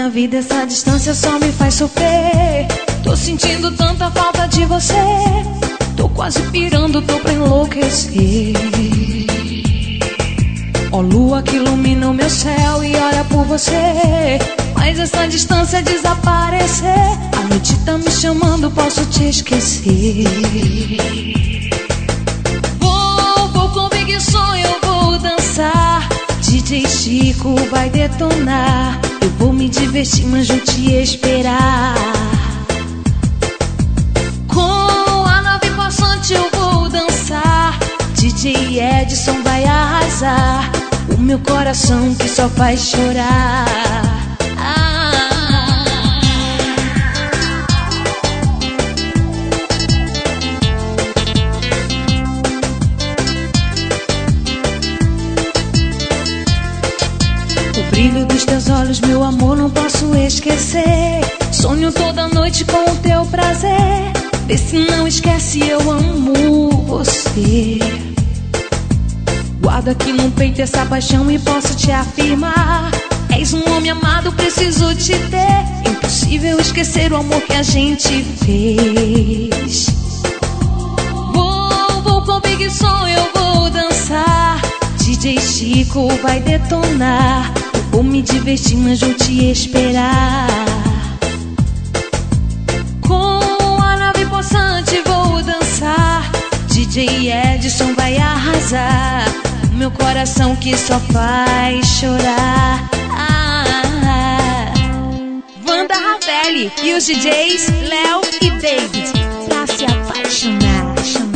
minha vida, essa distância só me faz sofrer. Tô sentindo tanta falta de você. Tô quase pirando, tô pra enlouquecer. Ó lua que ilumina o meu céu e ora por você. Mas essa distância desaparecer. A noite tá me chamando, posso te esquecer. Vou com Big Som, eu vou dançar. DJ Chico vai detonar. Eu vou me divertir, mas vou te esperar. Com a nave passante eu vou dançar. DJ Edson vai arrasar. O meu coração que só faz chorar. O brilho dos teus olhos, meu amor, não posso esquecer. Sonho toda noite com o teu prazer. Vê se não esquece, eu amo você. Guardo aqui no peito essa paixão e posso te afirmar. És um homem amado, preciso te ter. Impossível esquecer o amor que a gente fez. Vou com Big Som, eu vou dançar. DJ Chico vai detonar. Eu vou me divertir, mas vou te esperar. Com a nave possante vou dançar. DJ Edson vai arrasar. Meu coração que só faz chorar. Wanda Ravelli e os DJs Léo e David, pra se apaixonar.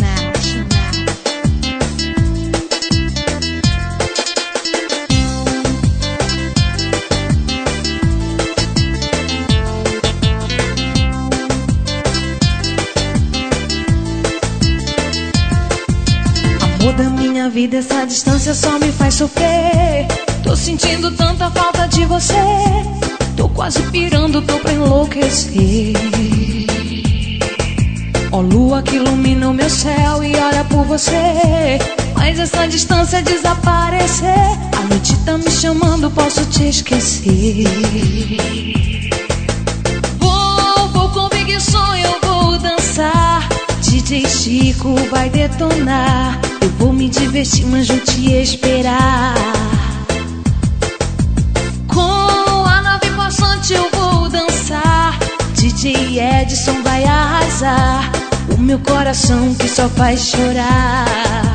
Amor da minha vida, essa distância só me faz sofrer. Tô sentindo tanta falta de você. Tô quase pirando, tô pra enlouquecer. Ó lua que ilumina o meu céu e ora por você. Mas essa distância desaparecer. A noite tá me chamando, posso te esquecer. Vou com Big Som, eu vou dançar. DJ Chico vai detonar. Eu vou me divertir, mas vou te esperar. Com a nave possante eu vou dançar. DJ Edson vai arrasar. O meu coração que só faz chorar.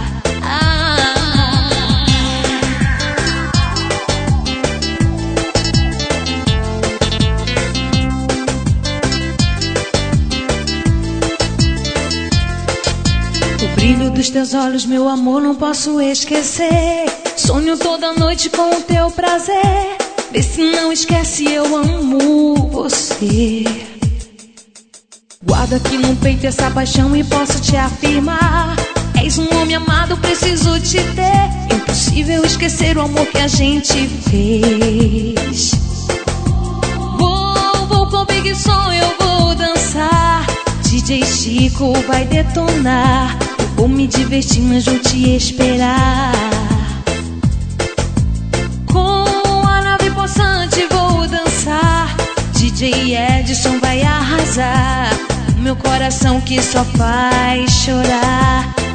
O brilho dos teus olhos, meu amor, não posso esquecer. Sonho toda noite com o teu prazer. Vê se não esquece, eu amo você. Guardo aqui no peito essa paixão e posso te afirmar. És um homem amado, preciso te ter. Impossível esquecer o amor que a gente fez. Vou com Big Som, eu vou dançar. DJ Chico vai detonar. Eu vou me divertir, mas vou te esperar. Com a nave possante vou dançar. DJ Edson vai arrasar. Meu coração que só faz chorar.